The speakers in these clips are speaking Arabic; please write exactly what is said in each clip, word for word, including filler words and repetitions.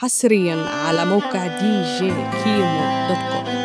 حصريا على موقع دي جي كيمو دوت كوم.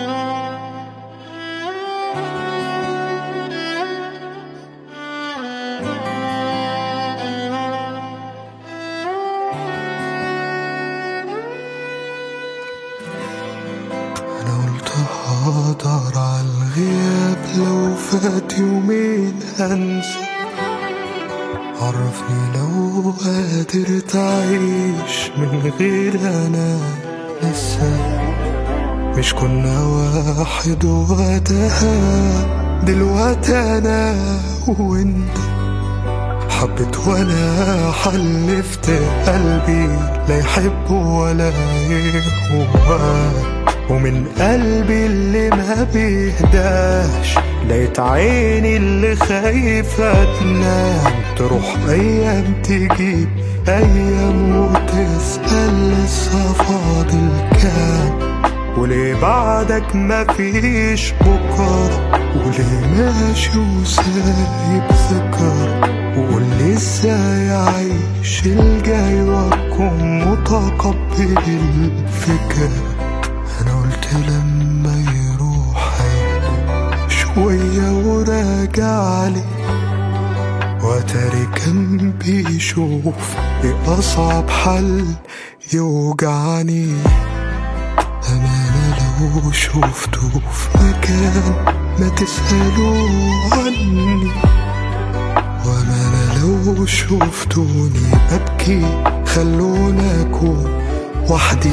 أنا قلت هقدر عالغياب لو فات يومين هنسى. عرفني لو قادر تعيش من غير أنا لسه. مش كنا واحد وقتها، دلوقتي أنا وإنت. حبيت وأنا حلفت قلبي لا يحب ولا يهوى، ومن قلبي اللي ما بيهداش لقيت عيني اللي خايفة تنام. تروح أيام تجيب أيام وتسأل لسه فاضل كام، وليه بعدك مفيش بكرة، وليه ماشي وسايب ذكر. وقولي ازاي أعيش الجاي وأكون متقبل الفكرة. أنا قلت لما يروح هيك شوية وراجعلي، واتاري كان بيشوف ايه أصعب حل يوجعني. أمانة لو شوفته في مكان ما تسألوا عني، وأمانة لو شوفتوني ببكي خلونا أكون وحدي.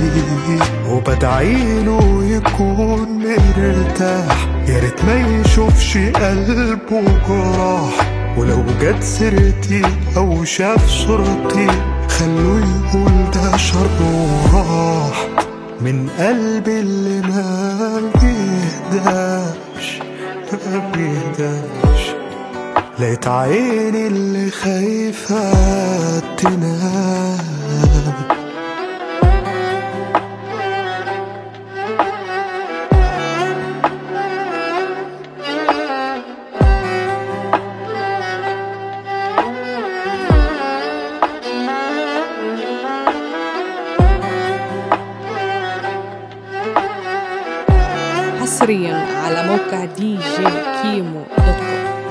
وبدعيله يكون مرتاح، ياريت ما يشوفش قلبه جراح. ولو جت سيرتي أو شاف صورتي خلوه يقول ده شر وراح. من قلبي اللي ما بيهداش ما بيهداش لقيت عيني اللي خايفة تنام. حصريا على موقع دي جي كيمو دوت كوم.